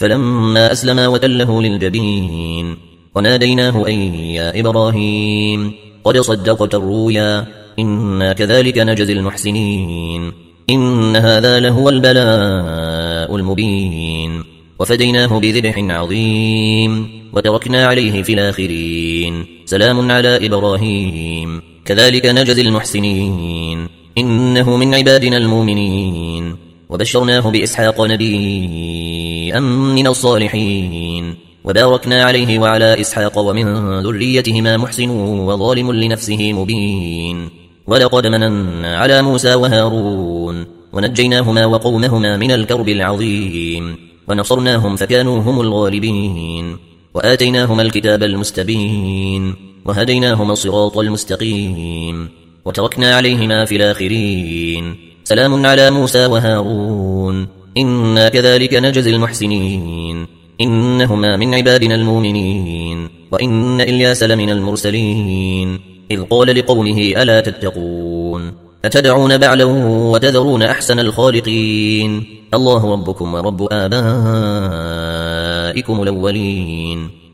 فلما أسلما وتله للجبين وناديناه أن يا إبراهيم قد صدقت الرؤيا إنا كذلك نجزي المحسنين إن هذا لهو البلاء المبين وفديناه بذبح عظيم وتركنا عليه في الآخرين سلام على إبراهيم كذلك نجزي المحسنين إنه من عبادنا المؤمنين وبشرناه بإسحاق نبيا من الصالحين وباركنا عليه وعلى إسحاق ومن ذريتهما محسن وظالم لنفسه مبين ولقد مننا على موسى وهارون ونجيناهما وقومهما من الكرب العظيم ونصرناهم فكانوا هم الغالبين وآتيناهما الكتاب المستبين وهديناهما الصراط المستقيم وتركنا عليهما في الآخرين سلام على موسى وهارون إنا كذلك نجزي المحسنين إنهما من عبادنا المؤمنين وإن إلياس لمن المرسلين إذ قال لقومه ألا تتقون أتدعون بعلا وتذرون أحسن الخالقين الله ربكم ورب آبائكم الأولين